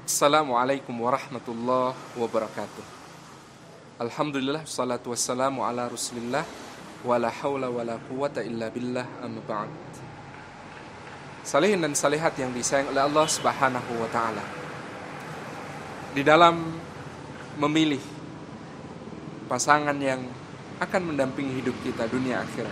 Assalamualaikum warahmatullahi wabarakatuh. Alhamdulillah, salatu wassalamu ala rasulillah, wala hawla wala quwata illa billah, amma ba'd. Salihin dan salihat yang disayang oleh Allah subhanahu wa ta'ala, di dalam memilih pasangan yang akan mendampingi hidup kita dunia akhirat,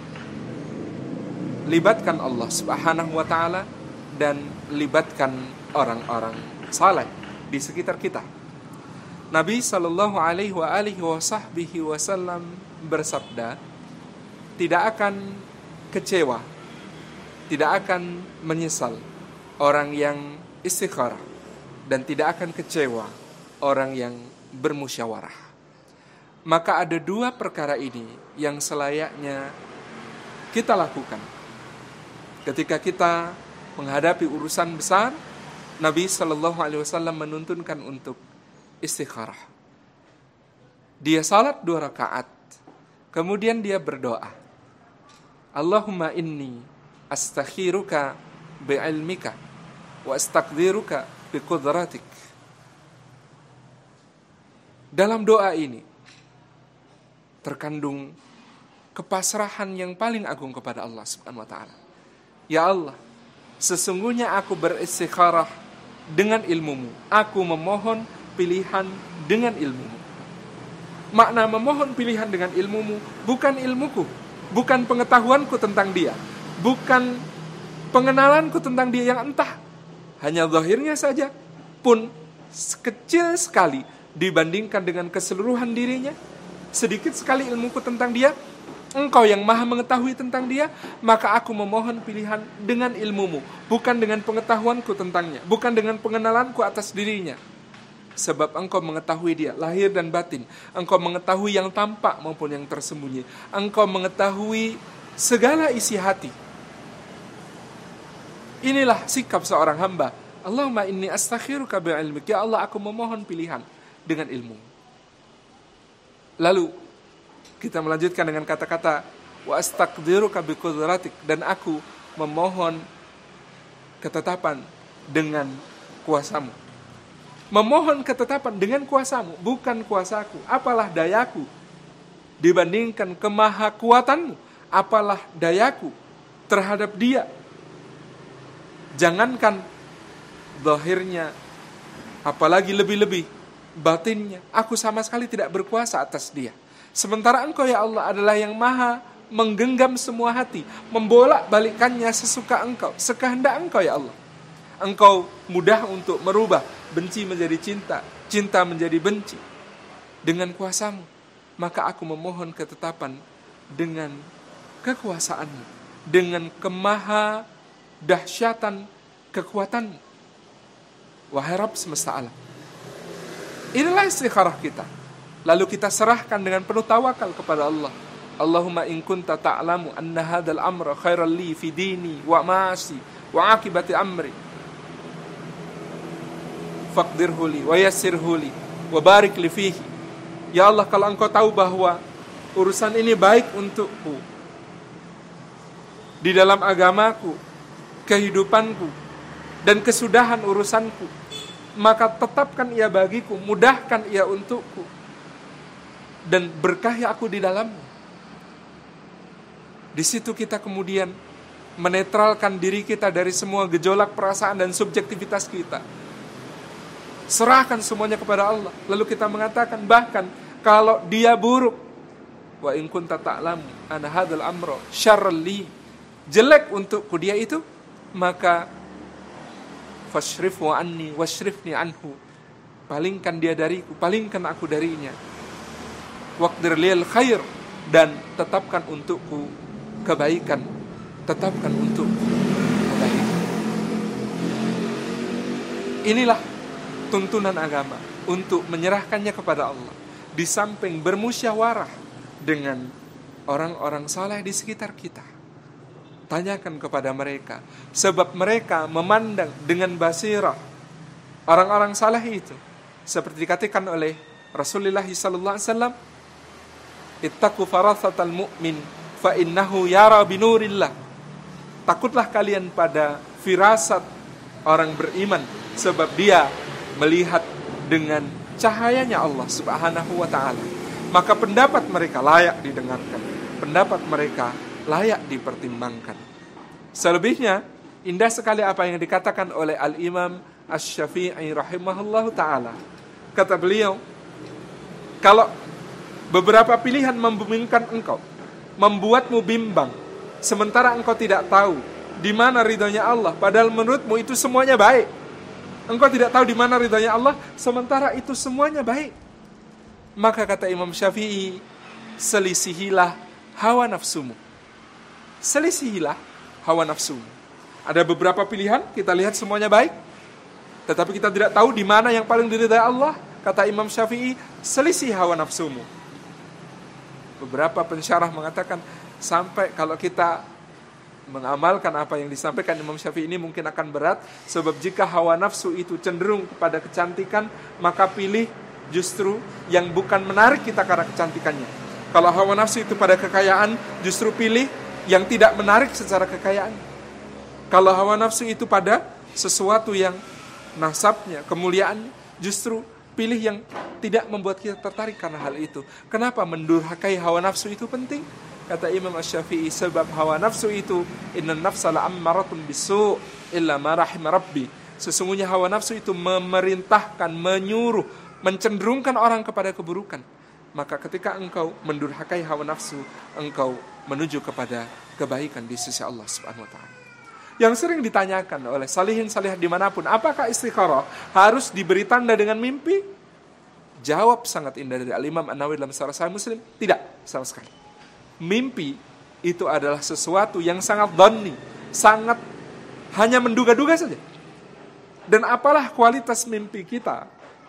libatkan Allah subhanahu wa ta'ala dan libatkan orang-orang saleh di sekitar kita. Nabi sallallahu alaihi wasallam bersabda, tidak akan kecewa, tidak akan menyesal orang yang istikharah, dan tidak akan kecewa orang yang bermusyawarah. Maka ada dua perkara ini yang selayaknya kita lakukan ketika kita menghadapi urusan besar. Nabi sallallahu alaihi wasallam menuntunkan untuk istikharah. Dia salat 2 rakaat, kemudian dia berdoa, Allahumma inni astakhiruka bi'ilmika wa astaqdiruka biqudratik. Dalam doa ini terkandung kepasrahan yang paling agung kepada Allah subhanahu wa ta'ala. Ya Allah, sesungguhnya aku beristikharah dengan ilmumu. Aku memohon pilihan dengan ilmumu. Makna memohon pilihan dengan ilmumu bukan ilmuku, bukan pengetahuanku tentang dia, bukan pengenalanku tentang dia yang entah, hanya zahirnya saja pun kecil sekali dibandingkan dengan keseluruhan dirinya. Sedikit sekali ilmuku tentang dia, Engkau yang maha mengetahui tentang dia, maka aku memohon pilihan dengan ilmumu, bukan dengan pengetahuanku tentangnya, bukan dengan pengenalanku atas dirinya. Sebab Engkau mengetahui dia, lahir dan batin. Engkau mengetahui yang tampak maupun yang tersembunyi. Engkau mengetahui segala isi hati. Inilah sikap seorang hamba. Allahumma inni astakhiruka bi'ilmik. Ya Allah, aku memohon pilihan dengan ilmu. Lalu kita melanjutkan dengan kata-kata wa astaqdiruka biqudratik, dan aku memohon ketetapan dengan kuasamu. Memohon ketetapan dengan kuasamu, bukan kuasaku. Apalah dayaku dibandingkan kemahakuatanmu? Apalah dayaku terhadap dia? Jangankan zahirnya, apalagi lebih-lebih batinnya. Aku sama sekali tidak berkuasa atas dia. Sementara Engkau ya Allah adalah yang maha menggenggam semua hati, membolak-balikannya sesuka Engkau, sekehendak Engkau ya Allah. Engkau mudah untuk merubah benci menjadi cinta, cinta menjadi benci dengan kuasamu. Maka aku memohon ketetapan dengan kekuasaanmu, dengan kemaha dahsyatan kekuatanmu. Wahai Rabb semesta alam. Inilah istikharah kita. Lalu kita serahkan dengan penuh tawakal kepada Allah. Allahumma in kunta ta'lamu anna hadzal amra khairal li fi dini wa ma'asi wa akibati amri faqdirhu li wa yassirhu li wa barik li fihi. Ya Allah, kalau Engkau tahu bahwa urusan ini baik untukku di dalam agamaku, kehidupanku, dan kesudahan urusanku, maka tetapkan ia bagiku, mudahkan ia untukku, dan berkahi aku di dalamnya. Di situ kita kemudian menetralkan diri kita dari semua gejolak perasaan dan subjektivitas kita. Serahkan semuanya kepada Allah. Lalu kita mengatakan, bahkan kalau dia buruk, wa in kunta ta'lamu anna hadzal amra syarral li, jelek untukku dia itu, maka fashrifhu anni washrifni anhu, palingkan dia dariku, palingkan aku darinya. Waqdir lil khair, dan tetapkan untukku kebaikan, tetapkan untukku kebaikan. Inilah tuntunan agama untuk menyerahkannya kepada Allah, di samping bermusyawarah dengan orang-orang saleh di sekitar kita. Tanyakan kepada mereka, sebab mereka memandang dengan basirah orang-orang saleh itu, seperti dikatakan oleh Rasulullah sallallahu alaihi wasallam, ittaqu farasatal mu'min fa innahu yara binurillah. Takutlah kalian pada firasat orang beriman, sebab dia melihat dengan cahayanya Allah Subhanahu wa ta'ala, maka pendapat mereka layak didengarkan, pendapat mereka layak dipertimbangkan. Selebihnya, indah sekali apa yang dikatakan oleh Al-Imam Asy-Syafi'i rahimahullahu ta'ala. Kata beliau, kalau beberapa pilihan membingungkan engkau, membuatmu bimbang, sementara engkau tidak tahu di mana ridhonya Allah, padahal menurutmu itu semuanya baik. Engkau tidak tahu di mana ridhonya Allah, sementara itu semuanya baik. Maka kata Imam Syafi'i, selisihilah hawa nafsumu. Selisihilah hawa nafsumu. Ada beberapa pilihan, kita lihat semuanya baik, tetapi kita tidak tahu di mana yang paling diridhai Allah. Kata Imam Syafi'i, selisih hawa nafsumu. Beberapa pensyarah mengatakan, sampai kalau kita mengamalkan apa yang disampaikan Imam Syafi'i ini mungkin akan berat, sebab jika hawa nafsu itu cenderung kepada kecantikan, maka pilih justru yang bukan menarik kita karena kecantikannya. Kalau hawa nafsu itu pada kekayaan, justru pilih yang tidak menarik secara kekayaan. Kalau hawa nafsu itu pada sesuatu yang nasabnya, kemuliaannya, justru pilih yang tidak membuat kita tertarik karena hal itu. Kenapa mendurhakai hawa nafsu itu penting? Kata Imam Asy-Syafi'i, sebab hawa nafsu itu innan nafsa la'ammaratun bisu' illa ma rahima rabbi. Sesungguhnya hawa nafsu itu memerintahkan, menyuruh, mencenderungkan orang kepada keburukan. Maka ketika engkau mendurhakai hawa nafsu, engkau menuju kepada kebaikan di sisi Allah Subhanahu wa ta'ala. Yang sering ditanyakan oleh salihin salihah dimanapun, apakah istikharah harus diberi tanda dengan mimpi? Jawab sangat indah dari Al-Imam An-Nawawi dalam Syarah Sahih Muslim, tidak sama sekali. Mimpi itu adalah sesuatu yang sangat dhanni, sangat hanya menduga-duga saja. Dan apalah kualitas mimpi kita,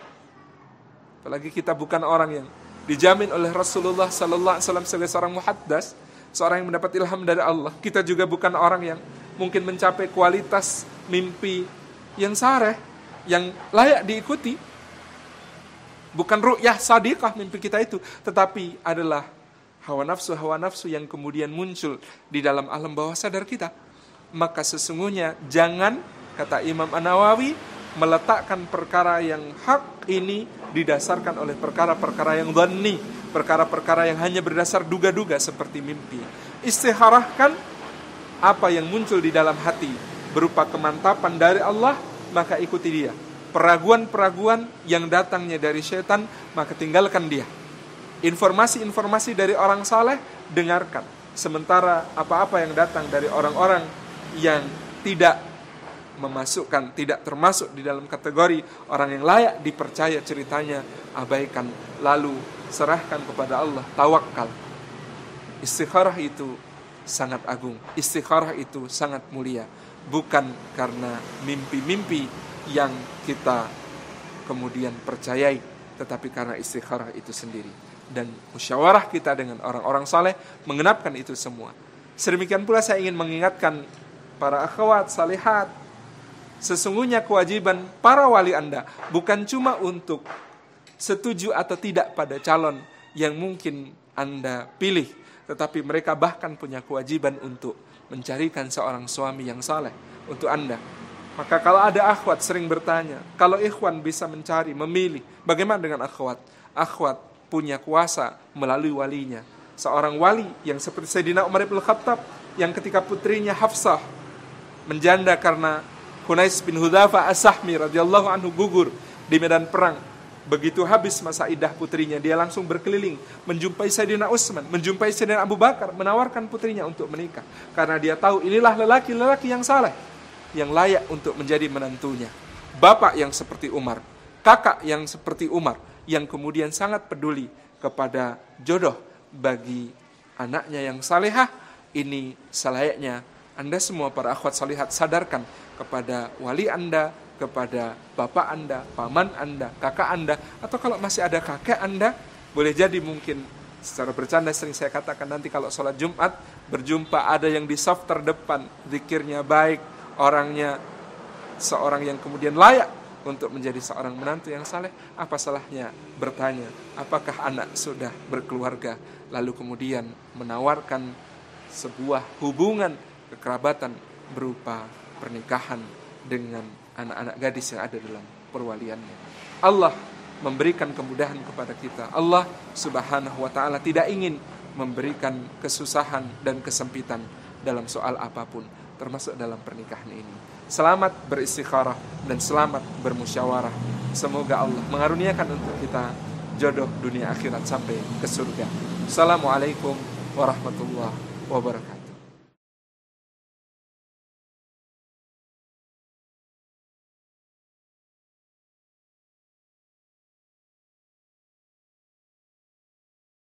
apalagi kita bukan orang yang dijamin oleh Rasulullah sallallahu alaihi wasallam sebagai seorang muhaddas, seorang yang mendapat ilham dari Allah. Kita juga bukan orang yang mungkin mencapai kualitas mimpi yang sareh, yang layak diikuti. Bukan ru'yah sadiqah mimpi kita itu, tetapi adalah hawa nafsu yang kemudian muncul di dalam alam bawah sadar kita. Maka sesungguhnya jangan, kata Imam An-Nawawi, meletakkan perkara yang hak ini didasarkan oleh perkara-perkara yang dhanni, perkara-perkara yang hanya berdasar duga-duga seperti mimpi. Istikharahkan apa yang muncul di dalam hati berupa kemantapan dari Allah, maka ikuti dia. Peraguan-peraguan yang datangnya dari syaitan, maka tinggalkan dia. Informasi-informasi dari orang saleh, dengarkan. Sementara apa-apa yang datang dari orang-orang yang tidak termasuk di dalam kategori orang yang layak dipercaya ceritanya, abaikan, lalu serahkan kepada Allah, tawakal. Istikharah itu sangat agung, istikharah itu sangat mulia, bukan karena mimpi-mimpi yang kita kemudian percayai, tetapi karena istikharah itu sendiri. Dan musyawarah kita dengan orang-orang saleh mengenapkan itu semua. Sedemikian pula saya ingin mengingatkan para akhwat salihat, sesungguhnya kewajiban para wali Anda bukan cuma untuk setuju atau tidak pada calon yang mungkin Anda pilih, tetapi mereka bahkan punya kewajiban untuk mencarikan seorang suami yang saleh untuk Anda. Maka kalau ada akhwat sering bertanya, kalau ikhwan bisa mencari, memilih, bagaimana dengan akhwat? Akhwat punya kuasa melalui walinya. Seorang wali yang seperti Sayyidina Umar bin Khattab, yang ketika putrinya Hafsah menjanda karena Hunais bin Hudzafa As-Sahmi radhiyallahu anhu gugur di medan perang. Begitu habis masa iddah putrinya, dia langsung berkeliling menjumpai Sayyidina Utsman, menjumpai Sayyidina Abu Bakar, menawarkan putrinya untuk menikah. Karena dia tahu inilah lelaki-lelaki yang saleh, yang layak untuk menjadi menantunya. Bapak yang seperti Umar, kakak yang seperti Umar, yang kemudian sangat peduli kepada jodoh bagi anaknya yang salehah. Ini selayaknya Anda semua para akhwat salihat sadarkan kepada wali Anda, kepada bapak Anda, paman Anda, kakak Anda, atau kalau masih ada kakek Anda, boleh jadi mungkin secara bercanda sering saya katakan, nanti kalau sholat Jumat berjumpa ada yang di saf terdepan, zikirnya baik, orangnya seorang yang kemudian layak untuk menjadi seorang menantu yang saleh, apa salahnya bertanya, apakah anak sudah berkeluarga, lalu kemudian menawarkan sebuah hubungan kekerabatan berupa pernikahan dengan anak-anak gadis yang ada dalam perwaliannya. Allah memberikan kemudahan kepada kita. Allah subhanahu wa ta'ala tidak ingin memberikan kesusahan dan kesempitan dalam soal apapun, termasuk dalam pernikahan ini. Selamat beristikharah dan selamat bermusyawarah. Semoga Allah mengaruniakan untuk kita jodoh dunia akhirat sampai ke surga. Assalamualaikum warahmatullahi wabarakatuh.